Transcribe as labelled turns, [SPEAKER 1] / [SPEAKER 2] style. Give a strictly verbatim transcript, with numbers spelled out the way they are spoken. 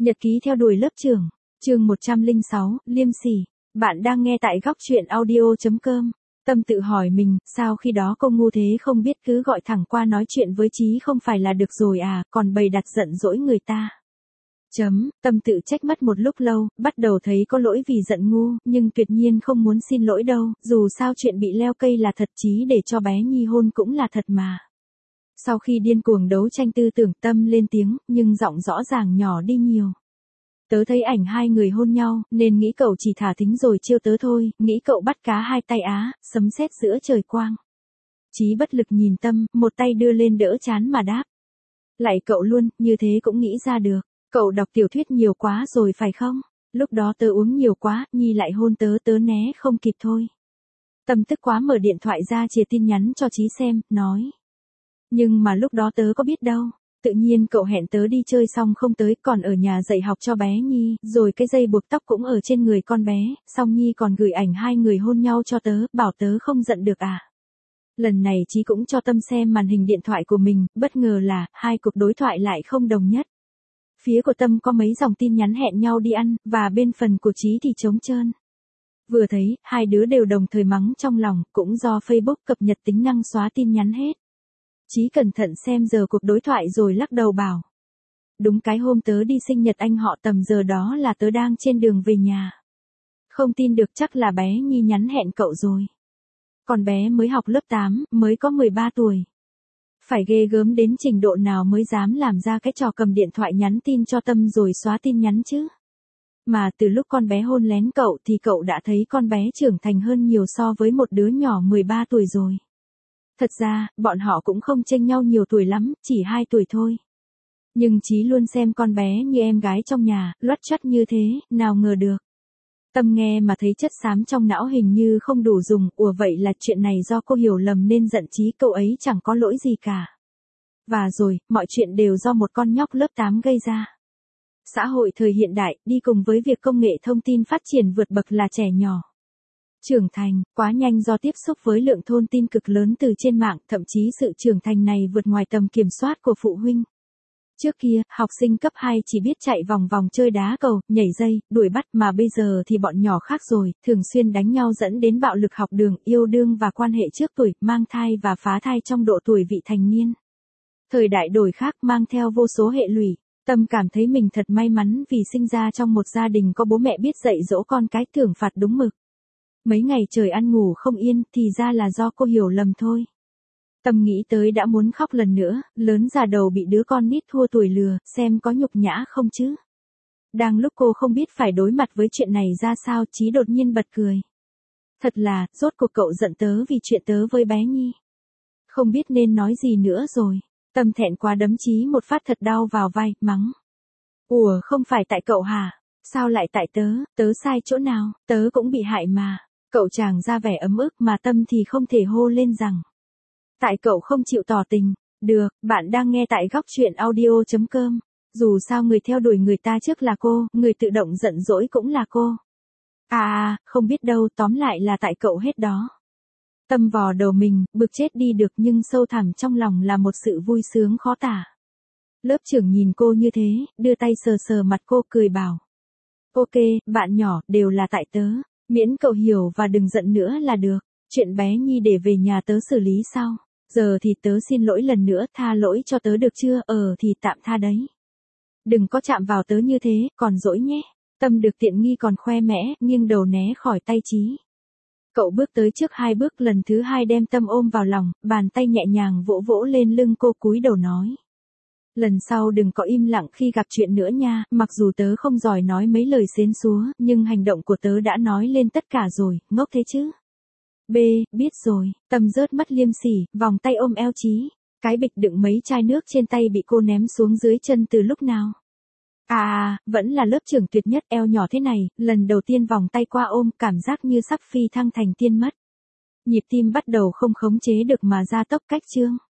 [SPEAKER 1] Nhật ký theo đuổi lớp trưởng, chương một trăm lẻ sáu, liêm sỉ. Bạn đang nghe tại góc truyện audio chấm com. Tâm tự hỏi mình, sao khi đó cô ngu thế không biết cứ gọi thẳng qua nói chuyện với Chí không phải là được rồi à, còn bày đặt giận dỗi người ta. Chấm, Tâm tự trách mất một lúc lâu, bắt đầu thấy có lỗi vì giận ngu, nhưng tuyệt nhiên không muốn xin lỗi đâu, dù sao chuyện bị leo cây là thật, Chí để cho bé Nhi hôn cũng là thật mà. Sau khi điên cuồng đấu tranh tư tưởng, Tâm lên tiếng, nhưng giọng rõ ràng nhỏ đi nhiều. Tớ thấy ảnh hai người hôn nhau, nên nghĩ cậu chỉ thả thính rồi chiêu tớ thôi, nghĩ cậu bắt cá hai tay á, sấm sét giữa trời quang. Chí bất lực nhìn Tâm, một tay đưa lên đỡ chán mà đáp. Lại cậu luôn, như thế cũng nghĩ ra được, cậu đọc tiểu thuyết nhiều quá rồi phải không? Lúc đó tớ uống nhiều quá, Nhi lại hôn tớ, tớ né không kịp thôi. Tâm tức quá mở điện thoại ra chìa tin nhắn cho Chí xem, nói. Nhưng mà lúc đó tớ có biết đâu. Tự nhiên cậu hẹn tớ đi chơi xong không tới, còn ở nhà dạy học cho bé Nhi, rồi cái dây buộc tóc cũng ở trên người con bé, xong Nhi còn gửi ảnh hai người hôn nhau cho tớ, bảo tớ không giận được à. Lần này Chí cũng cho Tâm xem màn hình điện thoại của mình, bất ngờ là, hai cuộc đối thoại lại không đồng nhất. Phía của Tâm có mấy dòng tin nhắn hẹn nhau đi ăn, và bên phần của Chí thì trống trơn. Vừa thấy, hai đứa đều đồng thời mắng trong lòng, cũng do Facebook cập nhật tính năng xóa tin nhắn hết. Chí cẩn thận xem giờ cuộc đối thoại rồi lắc đầu bảo. Đúng cái hôm tớ đi sinh nhật anh họ tầm giờ đó là tớ đang trên đường về nhà. Không tin được, chắc là bé Nhi nhắn hẹn cậu rồi. Còn bé mới học lớp tám, mới có mười ba tuổi. Phải ghê gớm đến trình độ nào mới dám làm ra cái trò cầm điện thoại nhắn tin cho Tâm rồi xóa tin nhắn chứ. Mà từ lúc con bé hôn lén cậu thì cậu đã thấy con bé trưởng thành hơn nhiều so với một đứa nhỏ mười ba tuổi rồi. Thật ra, bọn họ cũng không chênh nhau nhiều tuổi lắm, chỉ hai tuổi thôi. Nhưng Chí luôn xem con bé như em gái trong nhà, loắt choắt như thế, nào ngờ được. Tâm nghe mà thấy chất xám trong não hình như không đủ dùng, ủa vậy là chuyện này do cô hiểu lầm nên giận Chí, cậu ấy chẳng có lỗi gì cả. Và rồi, mọi chuyện đều do một con nhóc lớp tám gây ra. Xã hội thời hiện đại, đi cùng với việc công nghệ thông tin phát triển vượt bậc là trẻ nhỏ trưởng thành, quá nhanh do tiếp xúc với lượng thông tin cực lớn từ trên mạng, thậm chí sự trưởng thành này vượt ngoài tầm kiểm soát của phụ huynh. Trước kia, học sinh cấp hai chỉ biết chạy vòng vòng chơi đá cầu, nhảy dây, đuổi bắt, mà bây giờ thì bọn nhỏ khác rồi, thường xuyên đánh nhau dẫn đến bạo lực học đường, yêu đương và quan hệ trước tuổi, mang thai và phá thai trong độ tuổi vị thành niên. Thời đại đổi khác mang theo vô số hệ lụy. Tâm cảm thấy mình thật may mắn vì sinh ra trong một gia đình có bố mẹ biết dạy dỗ con cái, thưởng phạt đúng mực. Mấy ngày trời ăn ngủ không yên, thì ra là do cô hiểu lầm thôi. Tâm nghĩ tới đã muốn khóc lần nữa, lớn già đầu bị đứa con nít thua tuổi lừa, xem có nhục nhã không chứ. Đang lúc cô không biết phải đối mặt với chuyện này ra sao, Chí đột nhiên bật cười. Thật là, rốt cuộc cậu giận tớ vì chuyện tớ với bé Nhi. Không biết nên nói gì nữa rồi. Tâm thẹn quá đấm Chí một phát thật đau vào vai, mắng. Ủa, không phải tại cậu hả? Sao lại tại tớ, tớ sai chỗ nào, tớ cũng bị hại mà. Cậu chàng ra vẻ ấm ức mà Tâm thì không thể hô lên rằng. Tại cậu không chịu tỏ tình. Được, bạn đang nghe tại góc truyện audio chấm com. Dù sao người theo đuổi người ta trước là cô, người tự động giận dỗi cũng là cô. À à, không biết đâu, tóm lại là tại cậu hết đó. Tâm vò đầu mình, bực chết đi được, nhưng sâu thẳm trong lòng là một sự vui sướng khó tả. Lớp trưởng nhìn cô như thế, đưa tay sờ sờ mặt cô cười bảo. Ok, bạn nhỏ, đều là tại tớ. Miễn cậu hiểu và đừng giận nữa là được. Chuyện bé Nhi để về nhà tớ xử lý sau. Giờ thì tớ xin lỗi lần nữa, tha lỗi cho tớ được chưa? Ờ thì tạm tha đấy. Đừng có chạm vào tớ như thế, còn dỗi nhé. Tâm được tiện nghi còn khoe mẽ, nghiêng đầu né khỏi tay Chí. Cậu bước tới trước hai bước, lần thứ hai đem Tâm ôm vào lòng, bàn tay nhẹ nhàng vỗ vỗ lên lưng cô, cúi đầu nói. Lần sau đừng có im lặng khi gặp chuyện nữa nha, mặc dù tớ không giỏi nói mấy lời xến xúa, nhưng hành động của tớ đã nói lên tất cả rồi, ngốc thế chứ. B, biết rồi. Tâm rớt mắt liêm sỉ, vòng tay ôm eo Chí. Cái bịch đựng mấy chai nước trên tay bị cô ném xuống dưới chân từ lúc nào. À à, vẫn là lớp trưởng tuyệt nhất, eo nhỏ thế này, lần đầu tiên vòng tay qua ôm, cảm giác như sắp phi thăng thành tiên mất. Nhịp tim bắt đầu không khống chế được mà ra tốc cách chương.